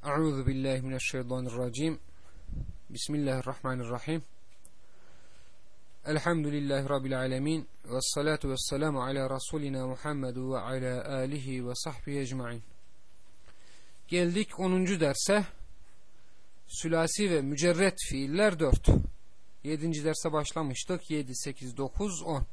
Euzu billahi mineşşeytanirracim. Bismillahirrahmanirrahim. Elhamdülillahi rabbil alamin ves salatu vesselamu ala rasulina Muhammed ve ala alihi ve sahbihi ecmaîn. Geldik 10. derse. Sülasi ve mücerret fiiller 4. 7. derse başlamıştık. 7, 8, 9, 10.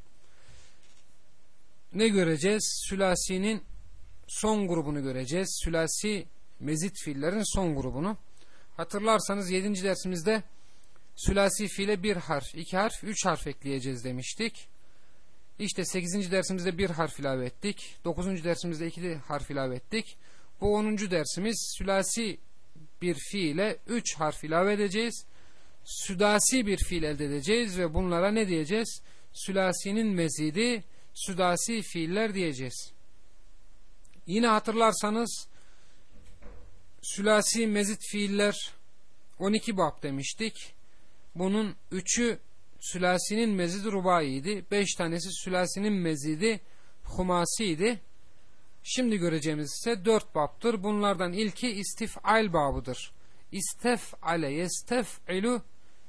Ne göreceğiz? Sülasinin son grubunu göreceğiz. Sülasi mezit fiillerin son grubunu. Hatırlarsanız 7. dersimizde sülasi fiile 1 harf, 2 harf, 3 harf ekleyeceğiz demiştik. İşte 8. dersimizde 1 harf ilave ettik. 9. dersimizde 2 harf ilave ettik. Bu 10. dersimiz sülasi bir fiile 3 harf ilave edeceğiz. Südasi bir fiil elde edeceğiz ve bunlara ne diyeceğiz? Sülasinin mezidi, südasi fiiller diyeceğiz. Yine hatırlarsanız sülasi mezit fiiller 12 bab demiştik. Bunun 3'ü sülasinin mezidi rubaiydi. 5 tanesi sülasinin mezidi humasiydi. Şimdi göreceğimiz ise 4 babdır. Bunlardan ilki istif'al babıdır. İstef'ale, yestef'ilu,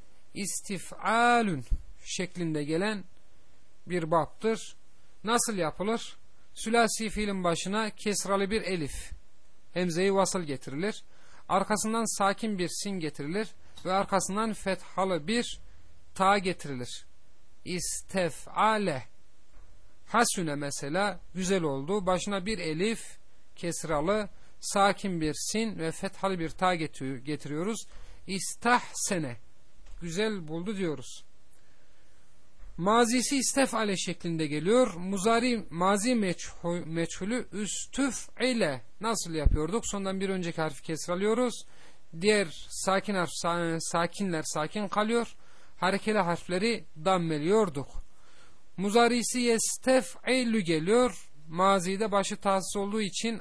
istif'alun şeklinde gelen bir babdır. Nasıl yapılır? Sülasi fiilin başına kesralı bir elif, hemze-i vasıl getirilir. Arkasından sakin bir sin getirilir ve arkasından fethalı bir ta getirilir. İstef'ale. Hasüne mesela güzel oldu. Başına bir elif, kesralı, sakin bir sin ve fethalı bir ta getiriyoruz. İstahsene. Güzel buldu diyoruz. Mazisi istef'ale şeklinde geliyor. Mazi meçhulü üstüf'ile nasıl yapıyorduk? Sondan bir önceki harfi kesralıyoruz. Diğer sakin harf sakinler sakin kalıyor. Harekeli harfleri dammeliyorduk. Muzarisi yestef'ilü geliyor. Mazide başı tahsis olduğu için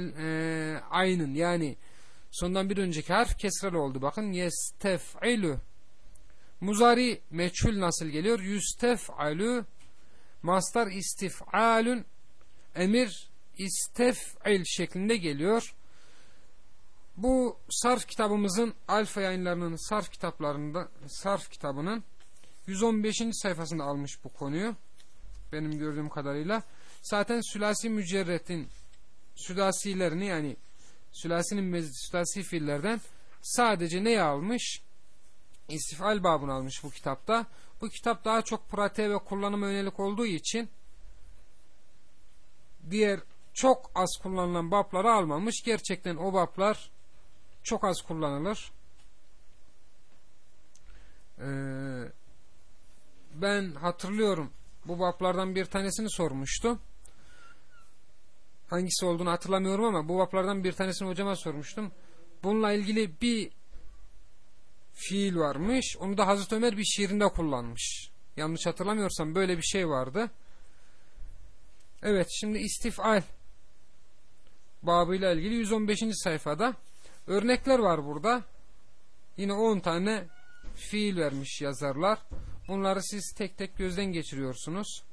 aynın yani sondan bir önceki harf kesralı oldu. Bakın yestef'ilü. Muzari meçhul nasıl geliyor? Yüstef'alü, mastar istif'alün, emir istef'il şeklinde geliyor. Bu sarf kitabımızın Alfa Yayınları'nın sarf kitabının 115. sayfasında almış bu konuyu. Benim gördüğüm kadarıyla. Zaten sülasi mücerretin sülasilerini yani sülasi fiillerden sadece neyi almış? İstifal babını almış bu kitapta. Bu kitap daha çok pratiğe ve kullanıma yönelik olduğu için diğer çok az kullanılan babları almamış. Gerçekten o bablar çok az kullanılır. Ben hatırlıyorum bu bablardan bir tanesini sormuştum. Hangisi olduğunu hatırlamıyorum ama bu bablardan bir tanesini hocama sormuştum. Bununla ilgili bir fiil varmış. Onu da Hazreti Ömer bir şiirinde kullanmış. Yanlış hatırlamıyorsam böyle bir şey vardı. Evet, şimdi istif'al babıyla ilgili 115. sayfada örnekler var burada. Yine 10 tane fiil vermiş yazarlar. Bunları siz tek tek gözden geçiriyorsunuz.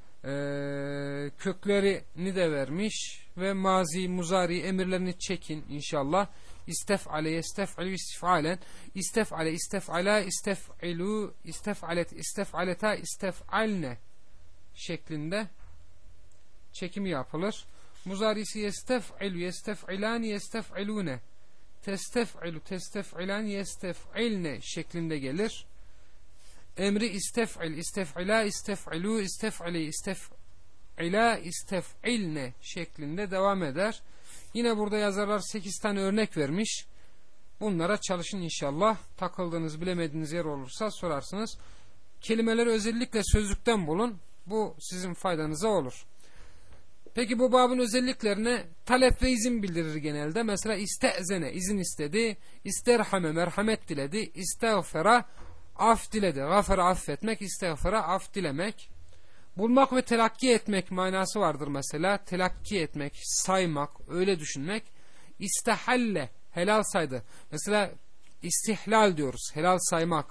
Köklerini de vermiş ve mazi, muzari emirlerini çekin inşallah. İstef'ale, yestef'alü, istif'alen, istef'ale, istef'ala, istef'ilu, istef'alet, istef'aleta, istef'alne şeklinde çekimi yapılır. Muzarisi yestef'ilu, yestef'ilani, yestef'ilune, testef'ilu, testef'ilan, yestef'ilne şeklinde gelir. Emri istef'il, istef'ila, istef'ilu, istef'ile, istef'ila, istef'ilne şeklinde devam eder. Yine burada yazarlar 8 tane örnek vermiş. Bunlara çalışın inşallah. Takıldığınız, bilemediğiniz yer olursa sorarsınız. Kelimeleri özellikle sözlükten bulun. Bu sizin faydanıza olur. Peki bu babın özelliklerine talep ve izin bildirir genelde. Mesela iste'zene, izin istedi. İsterhame, merhamet diledi. İstağfera, af diledi. Gafara, affetmek. İstağfera, af dilemek. Bulmak ve telakki etmek manası vardır mesela. Telakki etmek, saymak, öyle düşünmek. İstehalle, helal saydı. Mesela istihlal diyoruz, helal saymak.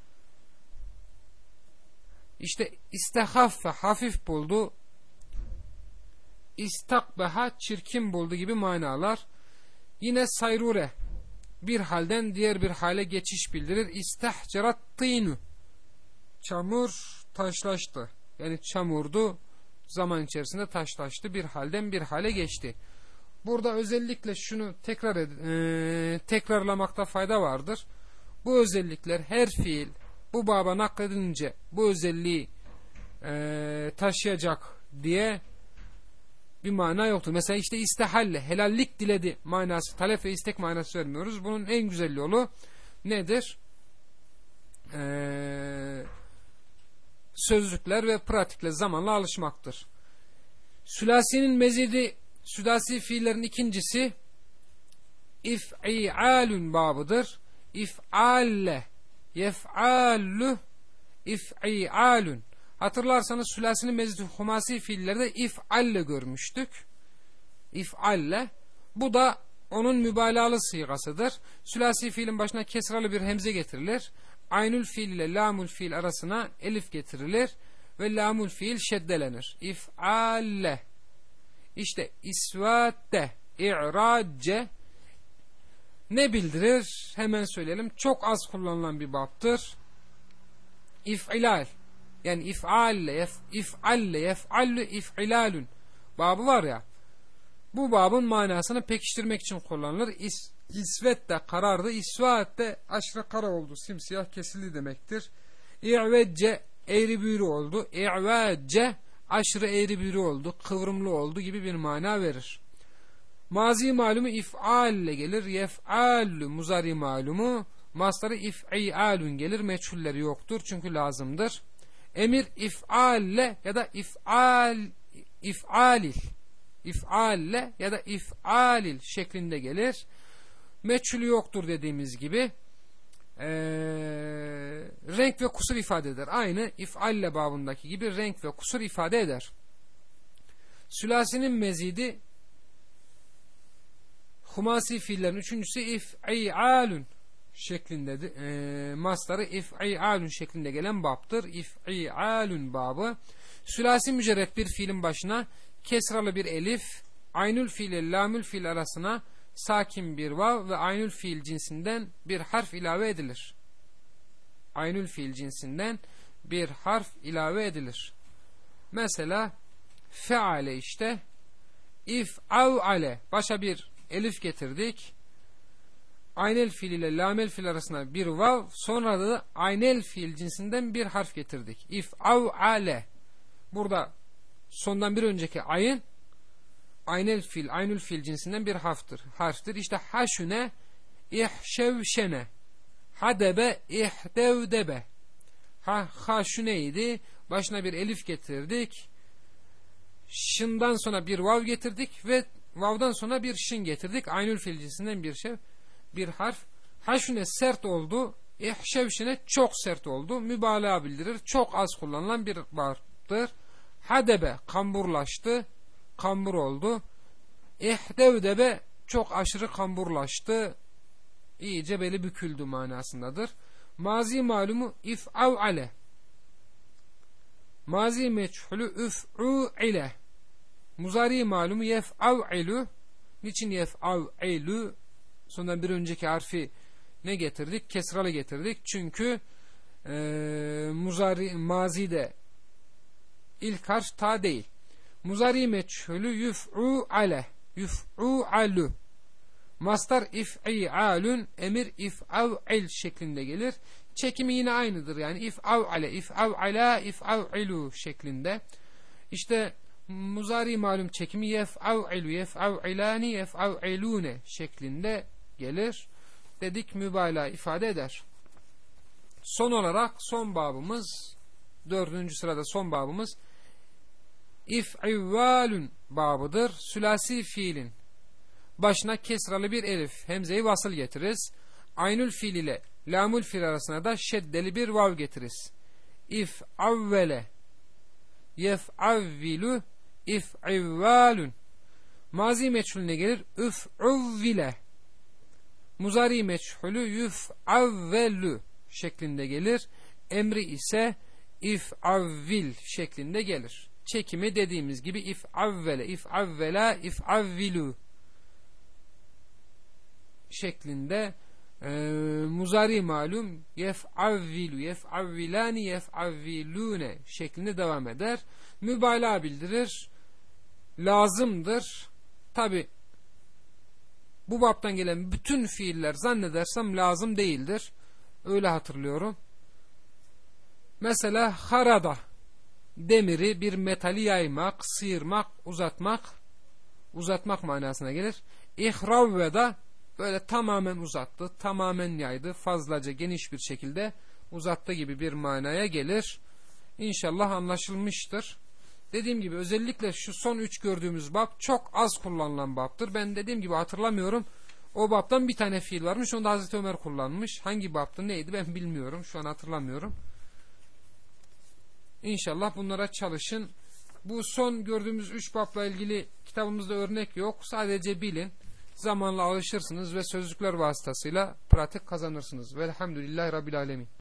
İşte istehaffe, hafif buldu. İstakbeha, çirkin buldu gibi manalar. Yine sayrure, bir halden diğer bir hale geçiş bildirir. İstahcerat tînu. Çamur taşlaştı. Yani çamurdu, zaman içerisinde taşlaştı, bir halden bir hale geçti. Burada özellikle şunu tekrarlamakta fayda vardır. Bu özellikler her fiil bu baba nakledilince bu özelliği taşıyacak diye bir mana yoktur. Mesela işte istehalle, helallik diledi manası, talep ve istek manası vermiyoruz. Bunun en güzel yolu nedir? Sözlükler ve pratikle zamanla alışmaktır. Sülasinin mezidi, sülasi fiillerin ikincisi if'i'alun babıdır. İf'alle, yef'allu, if'i'alun. Hatırlarsanız sülasinin mezidi humasi fiillerde if'alle görmüştük. İf'alle. Bu da onun mübalağalı sigasıdır. Sülasi fiilin başına kesralı bir hemze getirilir. Aynül fiil ile lamul fiil arasına elif getirilir ve lamul fiil şeddelenir. İf'alle. İşte isvatte, i'racce ne bildirir? Hemen söyleyelim. Çok az kullanılan bir baptır. İf'ilal. Yani if'alle, if'alle, yef'allu, if'ilalun babı var ya. Bu babın manasını pekiştirmek için kullanılır. İsvet de karardı. İsvat de aşırı kara oldu. Simsiyah kesildi demektir. İ'vecce eğri büğrü oldu. İ'vecce aşırı eğri büğrü oldu. Kıvrımlı oldu gibi bir mana verir. Mazi malumu if'al ile gelir. Yef'allu muzari malumu. Mastarı if'i'alun gelir. Meçhulleri yoktur. Çünkü lazımdır. Emir if'alle ya da if'alil. İf'alle ya da if'alil şeklinde gelir. Meçhulü yoktur dediğimiz gibi. Renk ve kusur ifade eder. Aynı if'alle babındaki gibi renk ve kusur ifade eder. Sülasinin mezidi humasi fiillerin üçüncüsü if'i'alun şeklindedir. Mastarı if'i'alun şeklinde gelen babdır. İf'i'alun babı. Sülasi mücerret bir fiilin başına kesralı bir elif, aynül fiil ile lamül fiil arasına sakin bir vav ve aynül fiil cinsinden bir harf ilave edilir. Aynül fiil cinsinden bir harf ilave edilir. Mesela feale işte if'av'ale başa bir elif getirdik. Aynel fiil ile lamel fiil arasına bir vav, sonra da aynel fiil cinsinden bir harf getirdik. İf'av'ale. Burada sondan bir önceki ayın aynel fiil, aynül fiil cinsinden bir harftir. İşte haşüne, ihşevşene, hadebe, ihdevdebe. Haşüneydi. Başına bir elif getirdik. Şından sonra bir vav getirdik ve vavdan sonra bir şin getirdik. Aynül fiil cinsinden bir harf. Haşüne sert oldu. İhşevşene çok sert oldu. Mübalağa bildirir. Çok az kullanılan bir vardır. Hadebe kamburlaştı. Kambur oldu. İhdevdebe çok aşırı kamburlaştı. İyice beli büküldü manasındadır. Mazi malumu if'av'ale. Mazi meçhulü üf'u'ile. Muzari malumu yef'av'ilu. Niçin yef'av'ilu? Sondan bir önceki harfi ne getirdik? Kesralı getirdik. Çünkü mazide ilk harf ta değil. Muzari meçhulü yuf'u'ale. Yuf'u'alu. Mastar if'i'alun, emir if'av'il şeklinde gelir. Çekimi yine aynıdır. Yani if'av'ale, if'av'ala, if'av'ilu şeklinde. İşte muzari malum çekimi yef'av'ilu, yef'av'ilani, yef'av'ilune şeklinde gelir. Dedik mübalağa ifade eder. Son olarak son babımız, 4. sırada son babımız if'ivvalun babıdır. Sülasi fiilin başına kesralı bir elif, hemze-i vasıl getiririz. Aynül fiil ile lamul fiil arasına da şeddeli bir vav getiririz. İf'avvele, yef'avvilu, if'ivvalun. Mazi meçhulüne gelir üf'uvvile. Muzari meçhulü yuf'avvelu şeklinde gelir. Emri ise if'avvil şeklinde gelir. Çekimi dediğimiz gibi if'avvele, if'avvela, if'avvilu şeklinde Muzari malum yef'avvilu, yef'avvilani, yef'avvilune şeklinde devam eder. Mübalağa bildirir. Lazımdır. Tabi bu baptan gelen bütün fiiller zannedersem lazım değildir. Öyle hatırlıyorum. Mesela harada, demiri, bir metali yaymak, sıyırmak, uzatmak manasına gelir. İhravveda, böyle tamamen uzattı, tamamen yaydı, fazlaca geniş bir şekilde uzattı gibi bir manaya gelir. İnşallah anlaşılmıştır. Dediğim gibi özellikle şu son 3 gördüğümüz bab çok az kullanılan babdır. Ben dediğim gibi hatırlamıyorum. O babtan bir tane fiil varmış. Onu da Hazreti Ömer kullanmış. Hangi babtı neydi ben bilmiyorum. Şu an hatırlamıyorum. İnşallah bunlara çalışın. Bu son gördüğümüz 3 babla ilgili kitabımızda örnek yok. Sadece bilin. Zamanla alışırsınız ve sözlükler vasıtasıyla pratik kazanırsınız. Velhamdülillahi Rabbil Alemin.